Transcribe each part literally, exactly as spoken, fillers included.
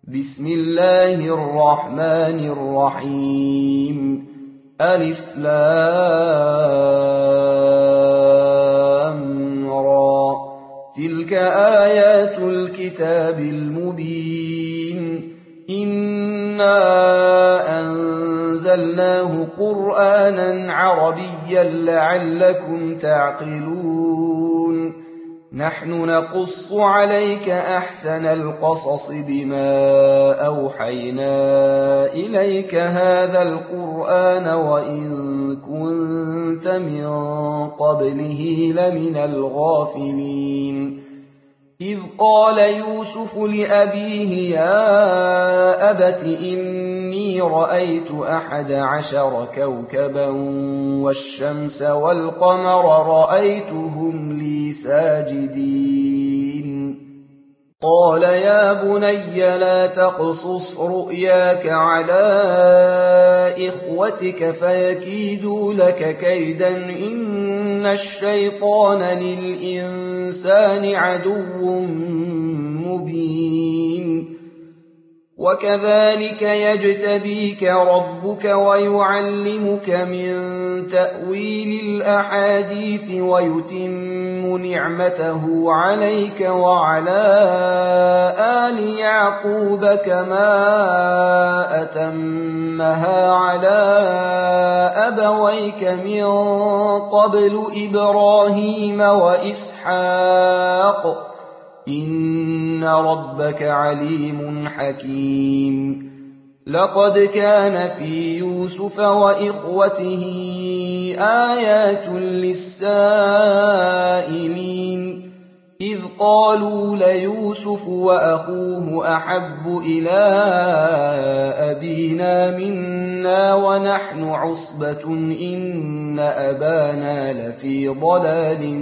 بسم الله الرحمن الرحيم. ألف لام را. تلك آيات الكتاب المبين. إنا أنزلناه قرآنا عربيا لعلكم تعقلون. نحن نقص عليك أحسن القصص بما أوحينا إليك هذا القرآن وإن كنت من قبله لمن الغافلين. إذ قال يوسف لأبيه يا أبت إني رأيت أحد عشر كوكبا والشمس والقمر رأيتهم لي ساجدين. قال يا بني لا تقصص رؤياك على إخوتك فيكيدوا لك كيدا إن الشيطان للإنسان عدو مبين. وكذلك يجتبيك ربك ويعلمك من تأويل الأحاديث ويتم نعمته عليك وعلى آل يعقوب كما أتمها على أبويك من قبل إبراهيم وإسحاق إن ربك عليم حكيم. لقد كان في يوسف وإخوته آيات للسائلين إذ قالوا ليوسف وأخوه أحب إلى أبينا منا ونحن عصبة إن أبانا لفي ضلال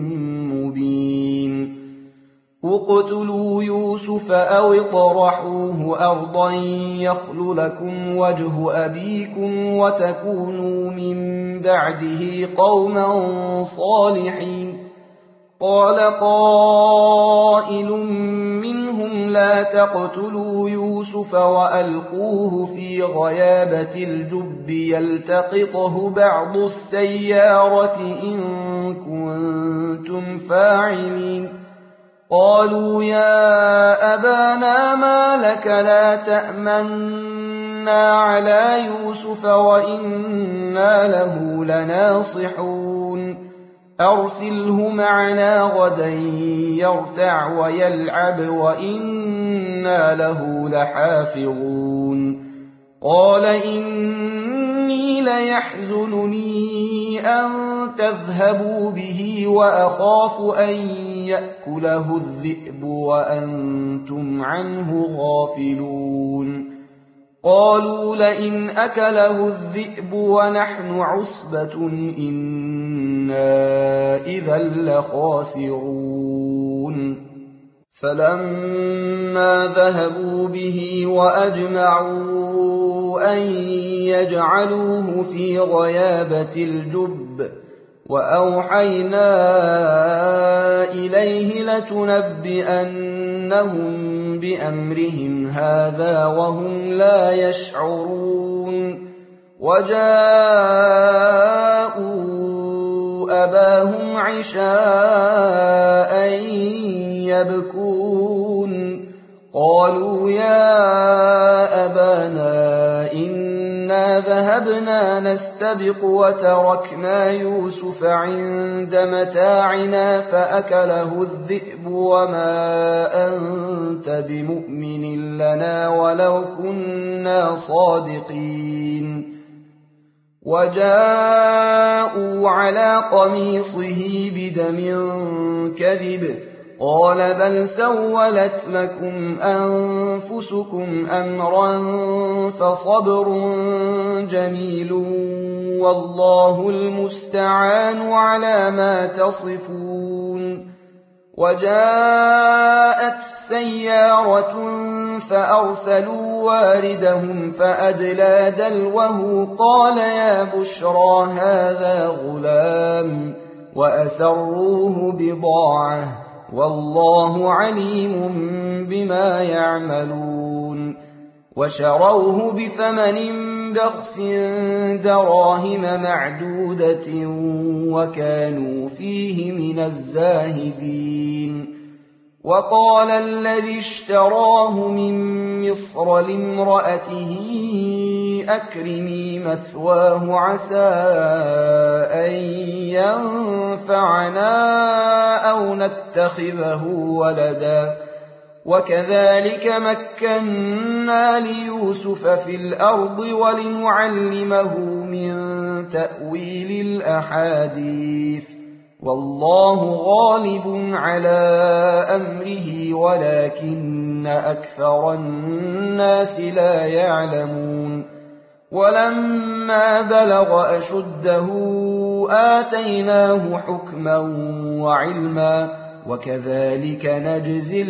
مبين. اقتلوا يوسف أو اطرحوه أرضا يخل لكم وجه أبيكم وتكونوا من بعده قوما صالحين. قال قائل منهم لا تقتلوا يوسف وألقوه في غيابة الجب يلتقطه بعض السيارة إن كنتم فاعلين. قالوا يا أبانا ما لك لا تأمنا على يوسف وإنا له لناصحون. أرسله معنا غدا يرتع ويلعب وإنا له لحافظون. قال إني ليحزنني أن تذهبوا به وأخاف أن يأكله الذئب وأنتم عنه غافلون. قالوا لئن أكله الذئب ونحن عصبة إنا إذا لخاسرون. فلما ذهبوا به وأجمعوا أن يجعلوه في غيابة الجب وأوحينا إليه لتنبئنهم بأمرهم هذا وهم لا يشعرون. وجاءوا أباهم عشاء يبكون. قالوا يا أبانا إنا ذهبنا نستبق وتركنا يوسف عند متاعنا فأكله الذئب وما أنت بمؤمن لنا ولو كنا صادقين. وجاءوا على قميصه بدم كذب. قال بل سولت لكم أنفسكم أمرا فصبر جميل والله المستعان على ما تصفون. وجاءت سيارة فأرسلوا واردهم فأدلى دلوه قال يا بشرى هذا غلام وأسروه بضاعة والله عليم بما يعملون. يعدلون وشروه بثمن بخس دراهم معدودة وكانوا فيه من الزاهدين وقال الذي اشتراه من مصر لامرأته أكرمي مثواه عسى أن ينفعنا أو نتخذه ولدا وكذلك مكنا ليوسف في الأرض ولنعلمه من تأويل الأحاديث والله غالب على أمره ولكن أكثر الناس لا يعلمون ولما بلغ أشده آتيناه حكما وعلما وكذلك نجزي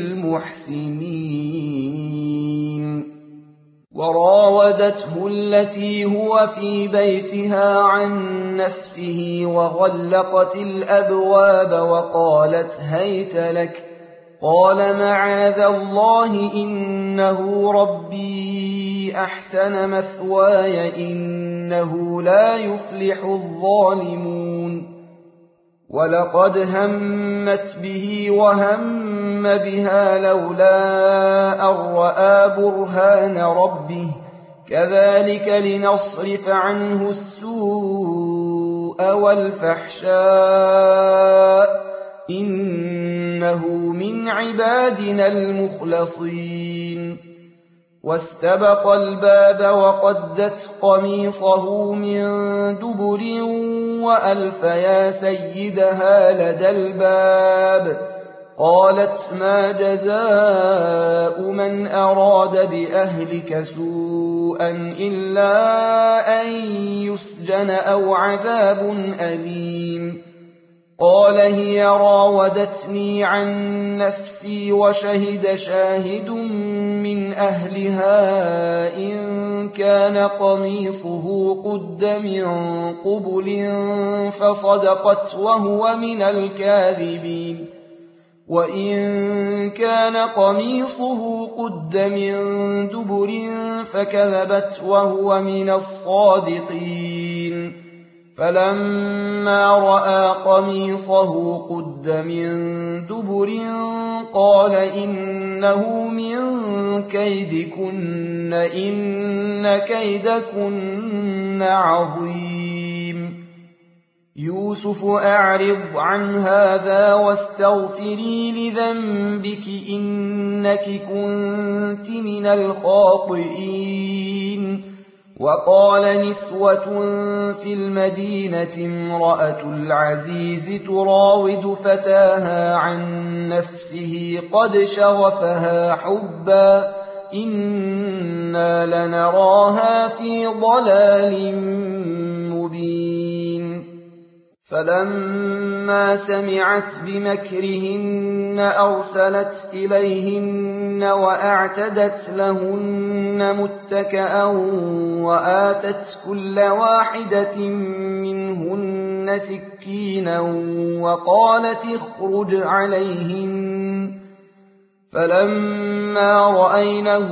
المحسنين وراودته التي هو في بيتها عن نفسه وغلقت الأبواب وقالت هيت لك قال معاذ الله إنه ربي أحسن مثواي إنه لا يفلح الظالمون ولقد همت به وهم بها لولا أن رأى برهان ربه كذلك لنصرف عنه السوء والفحشاء إنه من عبادنا المخلصين واستبق الباب وقدت قميصه من دبر وألف يا سيدها لدى الباب قالت ما جزاء من أراد بأهلك سوءا إلا أن يسجن أو عذاب أليم قال هي راودتني عن نفسي وشهد شاهد من أهلها إن كان قميصه قد من قبل فصدقت وهو من الكاذبين وإن كان قميصه قد من دبر فكذبت وهو من الصادقين فلما رأى قميصه قد من دبر قال إنه من كيدكن إن كيدكن عظيم يوسف أعرض عن هذا واستغفري لذنبك إنك كنت من الخاطئين وقال نسوة في المدينة امرأة العزيز تراود فتاها عن نفسه قد شغفها حبا إنا لنراها في ضلال مبين فلما سمعت بمكرهن أرسلت إليهن وأعتدت لهن متكأ وآتت كل واحدة منهن سكينا وقالت اخرج عليهن فلما رأينه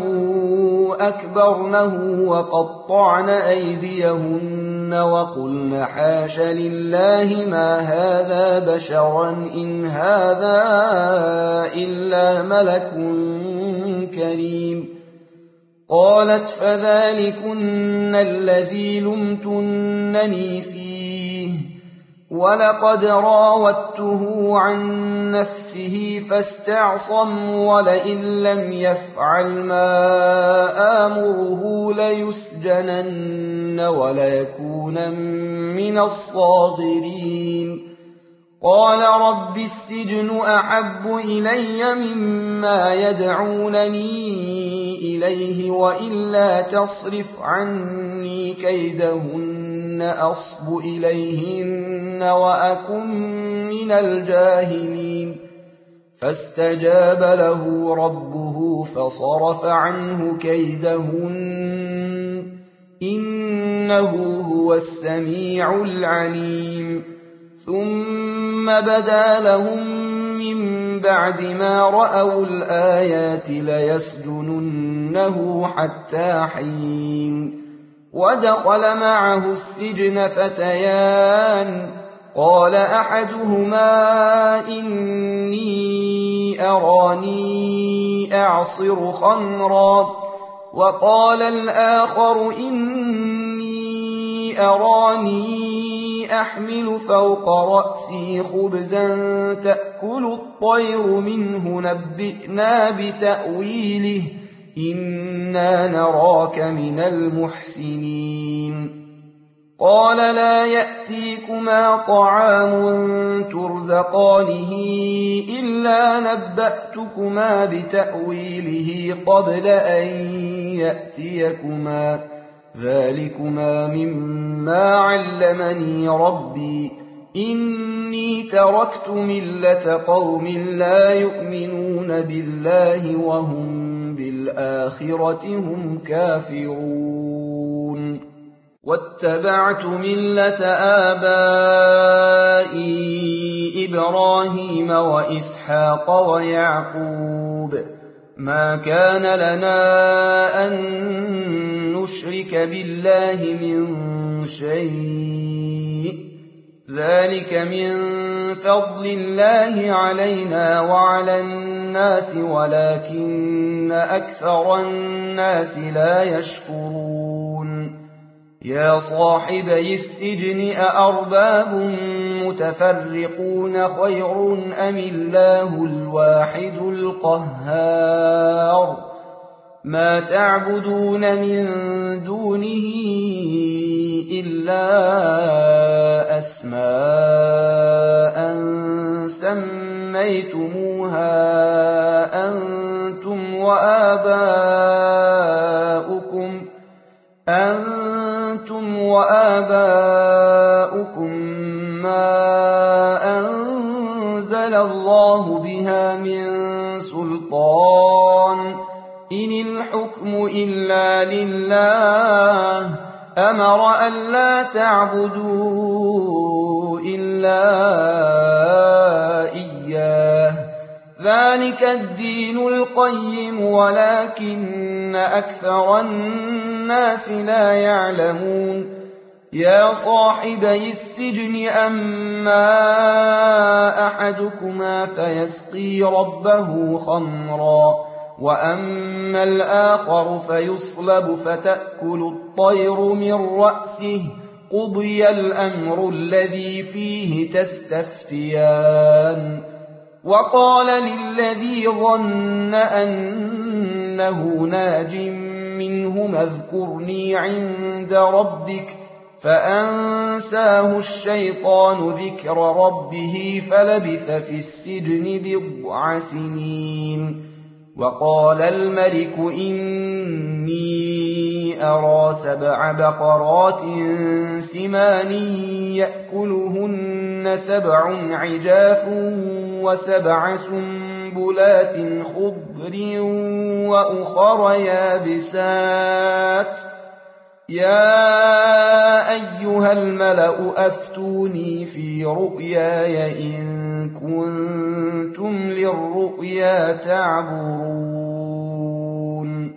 أكبرنه وقطعن أيديهن وقلن حاش لله ما هذا بشرا إن هذا إلا ملك كريم قالت فذلكن الذي لمتنني فيه ولقد راودته عن نفسه فاستعصم ولئن لم يفعل ما آمره ليسجنن وليكون من الصاغرين قال رب السجن أحب إلي مما يدعونني إليه وإلا تصرف عني كيدهن أصب إليهن وأكن من الجاهلين فاستجاب له ربه فصرف عنه كيدهن إنه هو السميع العليم ثم بدا لهم من بعد ما رأوا الآيات ليسجننه حتى حين. ودخل معه السجن فتيان، قال أحدهما إني أراني أعصر خمرا، وقال الآخر إني أراني أحمل فوق رأسي خبزا تأكل الطير منه نبئنا بتأويله إنا نراك من المحسنين. قال لا يأتيكما طعام ترزقانه إلا نبأتكما بتأويله قبل أن يأتيكما، ذلكما مما علمني ربي إني تركت ملة قوم لا يؤمنون بالله وهم بالآخرة هم كافرون. واتبعت ملة آبائي إبراهيم وإسحاق ويعقوب، ما كان لنا أن نشرك بالله من شيء، ذلك من فضل الله علينا وعلى الناس ولكن أكثر الناس لا يشكرون. يا صاحبي السجن أأرباب متفرقون خير أم الله الواحد القهار؟ ما تعبدون من دونه إلا أسماء سميتموها أنتم وآباؤكم أنتم وآباؤكم ما أنزل الله بها من سلطان، إن الحكم إلا لله أمر ألا تعبدوا إلا إياه، ذلك الدين القيم ولكن أكثر الناس لا يعلمون. يا صاحبي السجن أما أحدكما فيسقي ربه خمرا، وأما الآخر فيصلب فتأكل الطير من رأسه، قضي الأمر الذي فيه تستفتيان. وقال للذي ظن أنه ناج منهما اذكرني عند ربك، فأنساه الشيطان ذكر ربه فلبث في السجن بضع سنين. وقال الملك إني أرى سبع بقرات سمان يأكلهن سبع عجاف وسبع سنبلات خضر وأخر يابسات، يا أيها الملأ أفتوني في رؤياي إن كنتم للرؤيا تعبرون.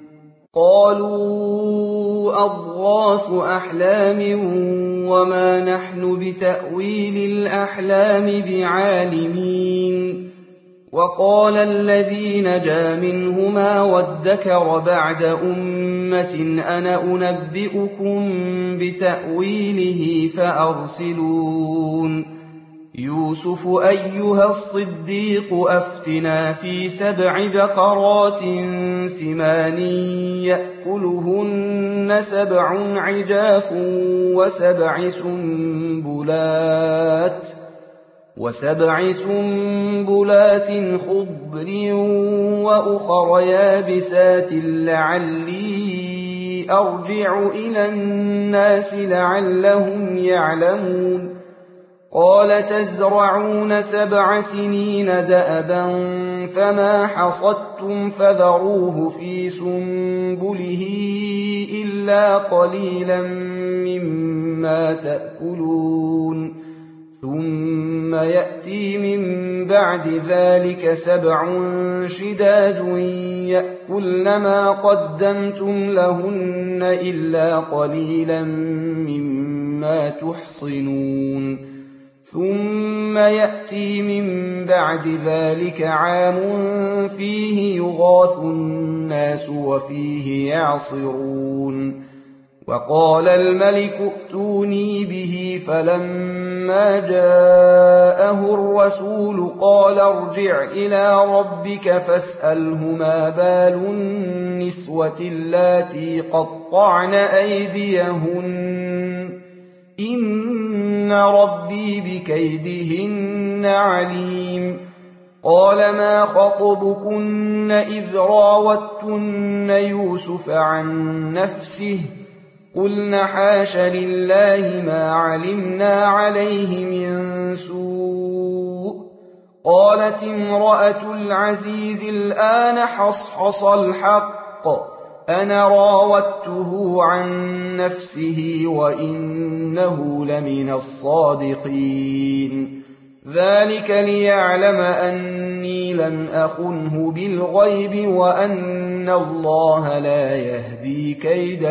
قالوا أضغاث أحلام وما نحن بتأويل الأحلام بعالمين. وقال الذي نجا منهما وادكر بعد أمة أنا أنبئكم بتأويله فأرسلون. يوسف أيها الصديق أفتنا في سبع بقرات سمان يأكلهن سبع عجاف وسبع سنبلات وسبع سنبلات خضر وأخر يابسات لعلي أرجع إلى الناس لعلهم يعلمون. قال تزرعون سبع سنين دأبا فما حصدتم فذروه في سنبله إلا قليلا مما تأكلون ثم يأتي من بعد ذلك سبع شداد يأكلن ما قدمتم لهن إلا قليلا مما تحصنون ثم يأتي من بعد ذلك عام فيه يغاث الناس وفيه يعصرون وقال الملك ائتوني به فلما جاءه الرسول قال ارجع إلى ربك فاسأله ما بال النسوة اللاتي قطعن أيديهن إن ربي بكيدهن عليم قال ما خطبكن إذ راوتن يوسف عن نفسه قلن حاش لله ما علمنا عليه من سوء قالت امرأة العزيز الآن حصحص الحق أنا راودته عن نفسه وإنه لمن الصادقين ذلك ليعلم أني لم أخنه بالغيب وأن الله لا يهدي كيد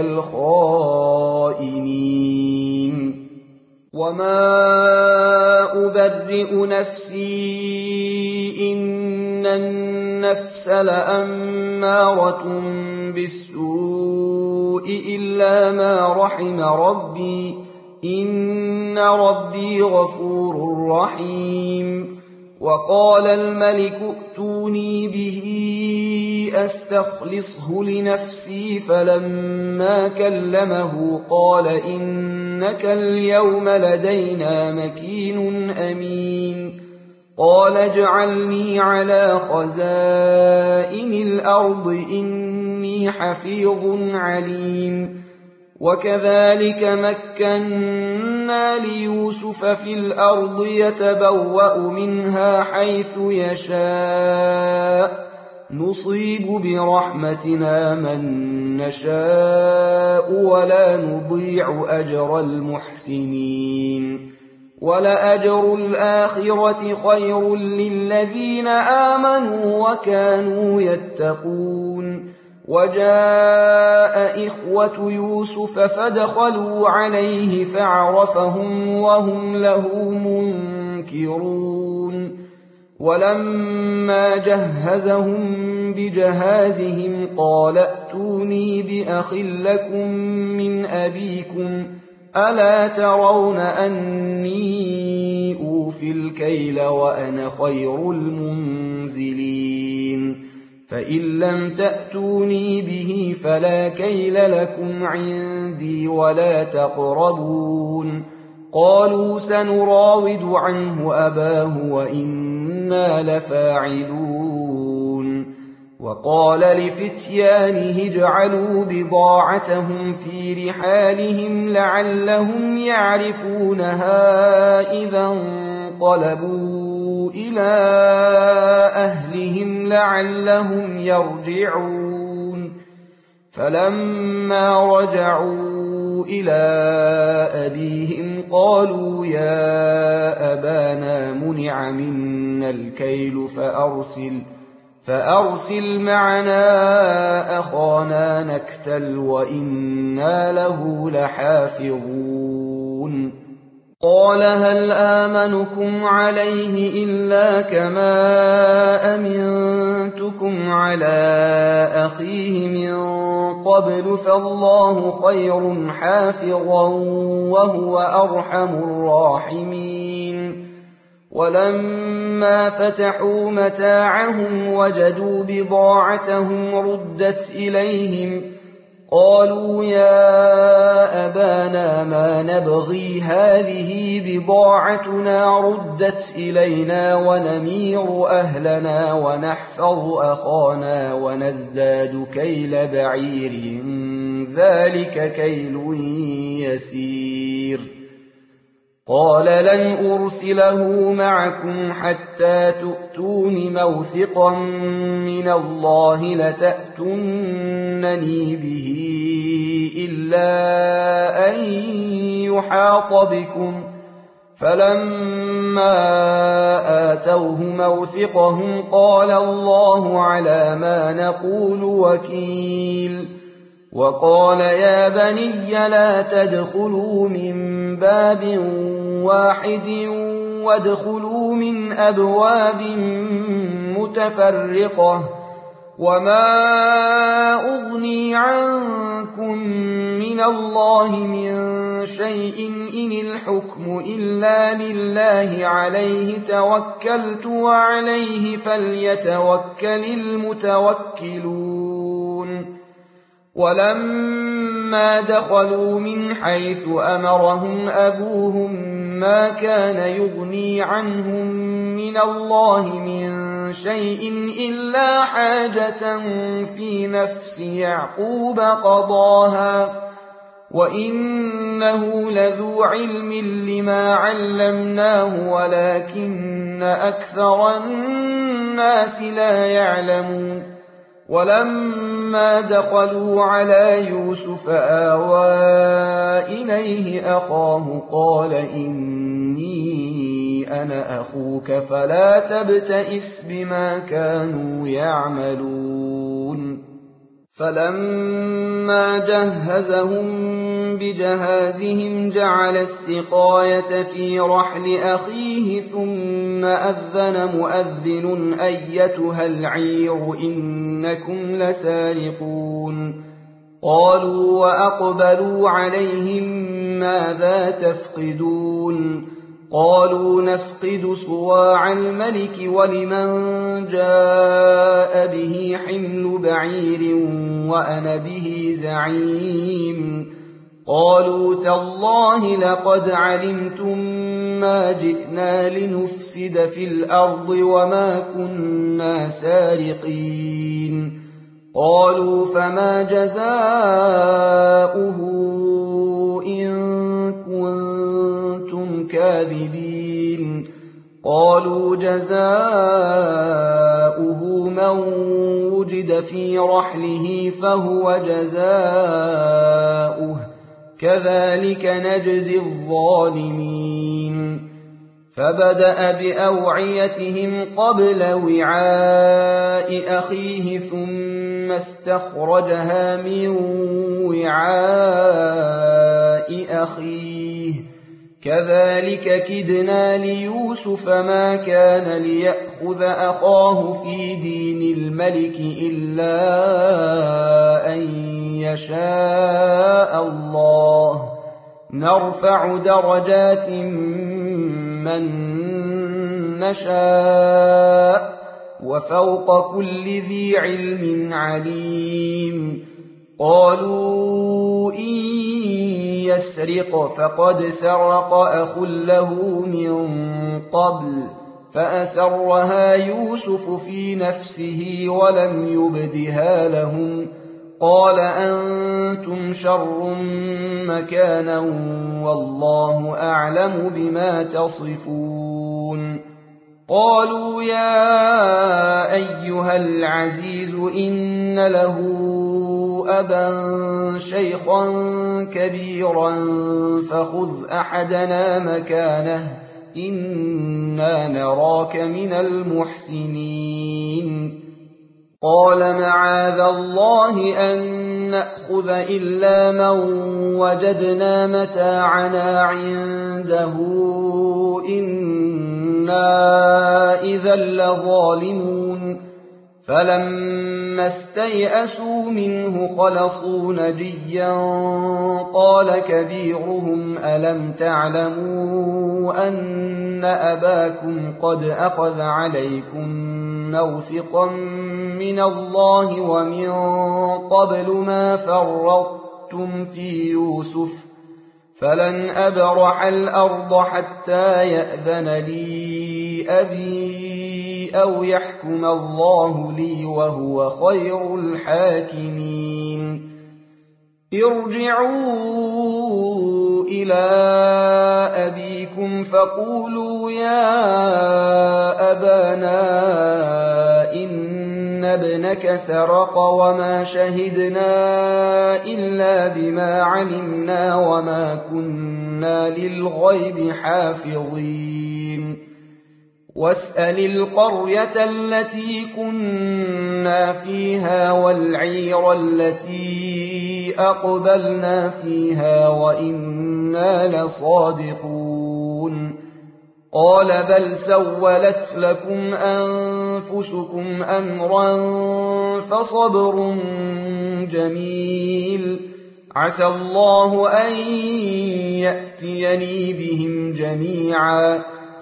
الخائنين وما أبرئ نفسي إن النفس لأمارة بالسوء إلا ما رحم ربي إن ربي غفور رحيم وقال الملك ائتوني به أستخلصه لنفسي فلما كلمه قال إنك اليوم لدينا مكين أمين قال اجعلني على خزائن الأرض إني حفيظ عليم وكذلك مكنا ليوسف في الأرض يتبوأ منها حيث يشاء نصيب برحمتنا من نشاء ولا نضيع أجر المحسنين ولأجر الآخرة خير للذين آمنوا وكانوا يتقون وجاء إخوة يوسف فدخلوا عليه فعرفهم وهم له منكرون ولما جهزهم بجهازهم قال ائتوني بأخ لكم من أبيكم ألا ترون أني أوفي الكيل وأنا خير المنزلين فإن لم تأتوني به فلا كيل لكم عندي ولا تقربون قالوا سنراود عنه أباه وإنا لفاعلون وقال لفتيانه اجعلوا بضاعتهم في رحالهم لعلهم يعرفونها إذا انقلبوا إلى أهلهم لعلهم يرجعون فلما رجعوا إلى أبيهم قالوا يا أبانا منع منا الكيل فأرسل فأرسل معنا أخانا نكتل وإنا له لحافظون قال هل آمنكم عليه إلا كما أمنتكم على أخيه من قبل فالله خير حافظا وهو أرحم الراحمين ولما فتحوا متاعهم وجدوا بضاعتهم ردت إليهم قالوا يا أبانا ما نبغي هذه بضاعتنا ردت إلينا ونمير أهلنا ونحفظ أخانا ونزداد كيل بعير ذلك كيل يسير قال لن أرسله معكم حتى تؤتون موثقا من الله لتأتونني به إلا أن يحاط بكم فلما آتوه موثقهم قال الله على ما نقول وكيل وقال يا بني لا تدخلوا من باب واحد وادخلوا من أبواب متفرقة وما أغني عنكم من الله من شيء إن الحكم إلا لله عليه توكلت وعليه فليتوكل المتوكلون ولما دخلوا من حيث أمرهم أبوهم ما كان يغني عنهم من الله من شيء إلا حاجة في نفس يعقوب قضاها وإنه لذو علم لما علمناه ولكن أكثر الناس لا يعلمون ولما دخلوا على يوسف آوى إليه أخاه قال إني أنا أخوك فلا تبتئس بما كانوا يعملون فلما جهزهم بجهازهم جعل السقاية في رحل أخيه ثم أذن مؤذن أيتها العير إنكم لسارقون قالوا وأقبلوا عليهم ماذا تفقدون قالوا نفقد صواع الملك ولمن جاء به حمل بعير وأنا به زعيم قالوا تالله لقد علمتم ما جئنا لنفسد في الأرض وما كنا سارقين قالوا فما جزاؤه إن كنتم كاذبين قالوا جزاؤه من وجد في رحله فهو جزاؤه كذلك نجزي الظالمين فبدأ بأوعيتهم قبل وعاء أخيه ثم استخرجها من وعاء أخيه كذلك كدنا ليوسف ما كان ليأخذ أخاه في دين الملك إلا أن يشاء الله نرفع درجات من نشاء وفوق كل ذي علم عليم قالوا إن يسرق فقد سرق أخ له من قبل فأسرها يوسف في نفسه ولم يبدها لهم قال أنتم شر مكانا والله أعلم بما تصفون قالوا يا أيها العزيز إن له أبا شيخا كبيرا فخذ أحدنا مكانه إنا نراك من المحسنين قال معاذ الله أن نأخذ إلا من وجدنا متاعنا عنده إنا إذا لظالمون فلما استيئسوا منه خلصوا نجيا قال كبيرهم ألم تعلموا أن أباكم قد أخذ عليكم موثقا من الله ومن قبل ما فرطتم في يوسف فلن أبرح الأرض حتى يأذن لي أبي أو يحكم الله لي وهو خير الحاكمين ارجعوا إلى أبيكم فقولوا يا أبانا إن ابنك سرق وما شهدنا إلا بما علمنا وما كنا للغيب حافظين واسأل القرية التي كنا فيها والعير التي أقبلنا فيها وإنا لصادقون قال بل سولت لكم أنفسكم أمرا فصبر جميل عسى الله أن يأتيني بهم جميعا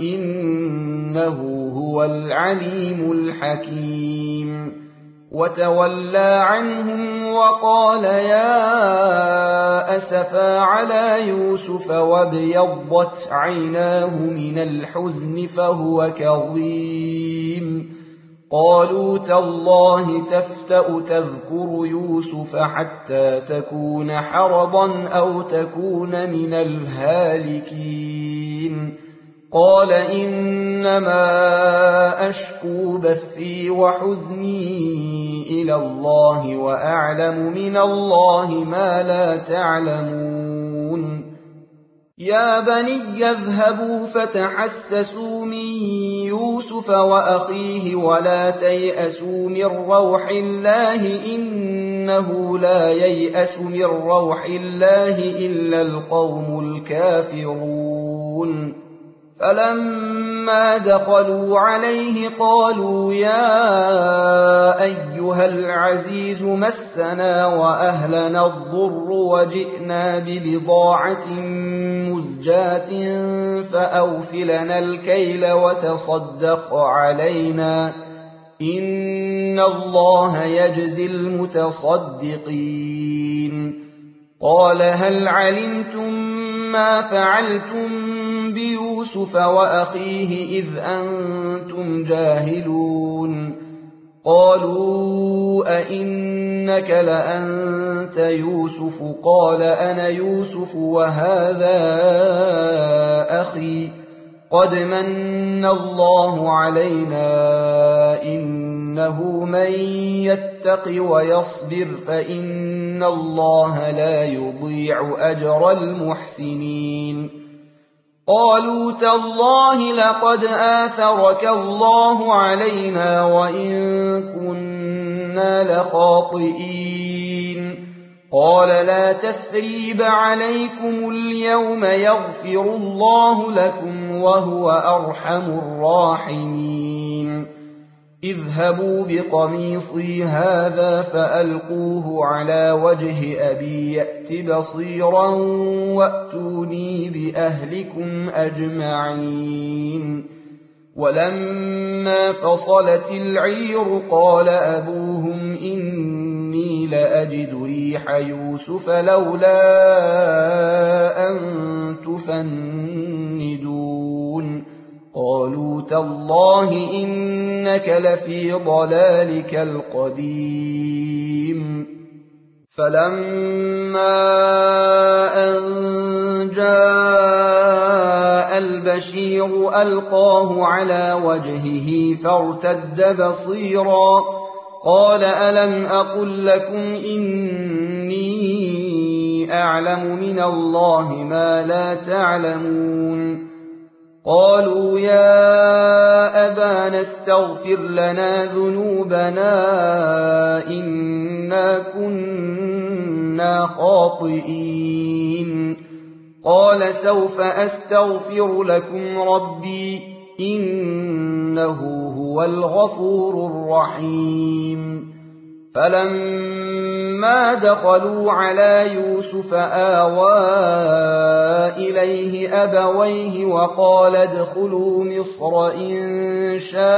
إنه هو العليم الحكيم وتولى عنهم وقال يا أسفى على يوسف وابيضت عيناه من الحزن فهو كظيم قالوا تالله تفتأ تذكر يوسف حتى تكون حرضا أو تكون من الهالكين قال إنما أشكو بثي وحزني إلى الله وأعلم من الله ما لا تعلمون يا بني اذهبوا فتحسسوا من يوسف وأخيه ولا تيأسوا من روح الله إنه لا ييأس من روح الله إلا القوم الكافرون فلما دخلوا عليه قالوا يا أيها العزيز مسنا وأهلنا الضر وجئنا ببضاعة مزجاة فأوفلنا الكيل وتصدق علينا إن الله يجزي المتصدقين قال هل علمتم ما فعلتم بيوسف وأخيه إذ أنتم جاهلون قالوا أئنك لأنت يوسف قال أنا يوسف وهذا أخي قد من الله علينا إنه من يتق ويصبر فإن الله لا يضيع أجر المحسنين قالوا تالله لقد آثرك الله علينا وإن كنا لخاطئين قال لا تثريب عليكم اليوم يغفر الله لكم وهو أرحم الراحمين اذهبوا بقميصي هذا فألقوه على وجه أبي يأت بصيرا وأتوني بأهلكم أجمعين ولما فصلت العير قال أبوهم إني لأجد ريح يوسف لولا أن تفندون قالوا تالله إنك لفي ضلالك القديم فلما أن جاء البشير ألقاه على وجهه فارتد بصيرا قال ألم أقل لكم إني أعلم من الله ما لا تعلمون قالوا يا أبانا استغفر لنا ذنوبنا إنا كنا خاطئين قال سوف أستغفر لكم ربي إنه هو الغفور الرحيم فلما دخلوا على يوسف آوى إليه أبويه وقال ادخلوا مصر إن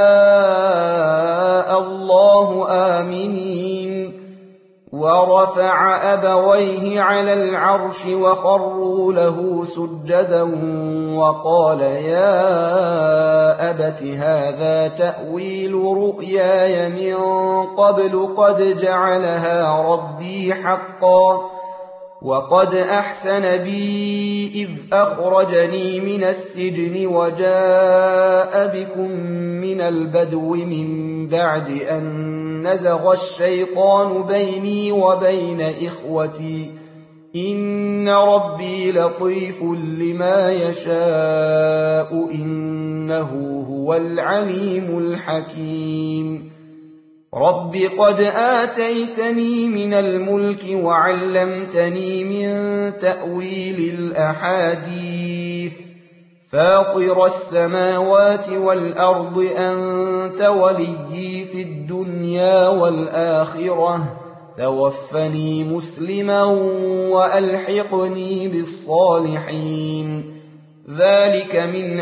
شاء الله آمنين ورفع أبويه على العرش وخروا له سجدا وقال يا أبت هذا تأويل رؤياي من قبل قد جعلها ربي حقا وقد أحسن بي إذ أخرجني من السجن وجاء بكم من البدو من بعد أن نزغ الشيطان بيني وبين إخوتي إن ربي لطيف لما يشاء إنه هو العليم الحكيم رب قد آتيتني من الملك وعلمتني من تأويل الأحاديث فاطر السماوات والأرض أنت وليي في الدنيا والآخرة توفني مسلما وألحقني بالصالحين ذلك من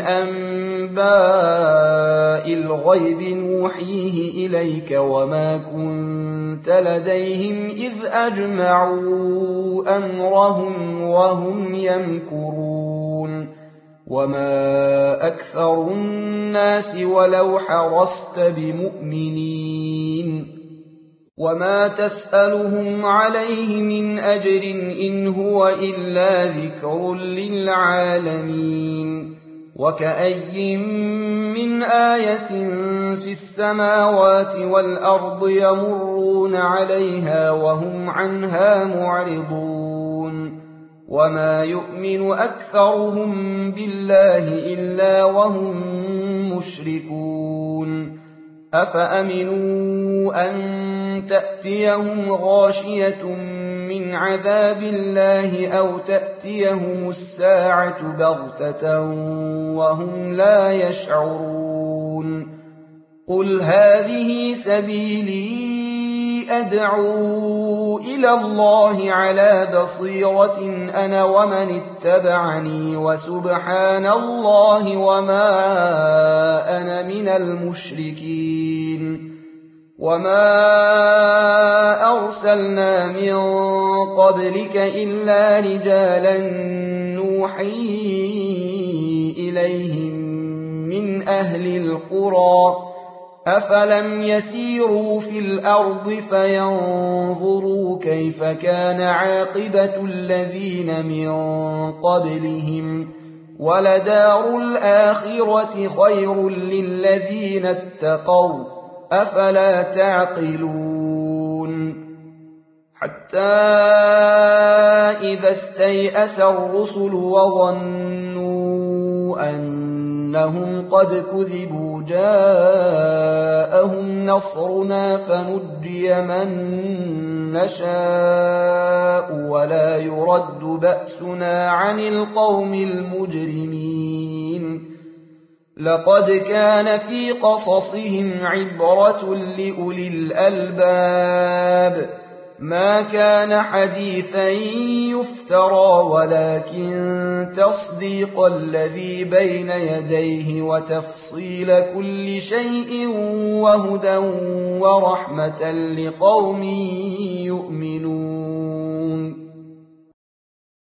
أنباء الغيب نوحيه إليك وما كنت لديهم إذ أجمعوا أمرهم وهم يمكرون وما أكثر الناس ولو حرصت بمؤمنين وما تسألهم عليه من أجر إن هو إلا ذكر للعالمين وكأي من آية في السماوات والأرض يمرون عليها وهم عنها معرضون وما يؤمن أكثرهم بالله إلا وهم مشركون أفأمنوا أن تأتيهم غاشية من عذاب الله أو تأتيهم الساعة بغتة وهم لا يشعرون قل هذه سبيلي أدعو إلى الله على بصيرة أنا ومن اتبعني وسبحان الله وما أنا من المشركين وما أرسلنا من قبلك إلا رجالا نوحي إليهم من أهل القرى أفلم يسيروا في الأرض فينظروا كيف كان عاقبة الذين من قبلهم ولدار الآخرة خير للذين اتقوا أفلا تعقلون حتى إذا استيأس الرسل وظنوا أنهم قد كذبوا جاءهم نصرنا فنجي من نشاء ولا يرد بأسنا عن القوم المجرمين لقد كان في قصصهم عبرة لأولي الألباب ما كان حديثا يفترى ولكن تصديق الذي بين يديه وتفصيل كل شيء وهدى ورحمة لقوم يؤمنون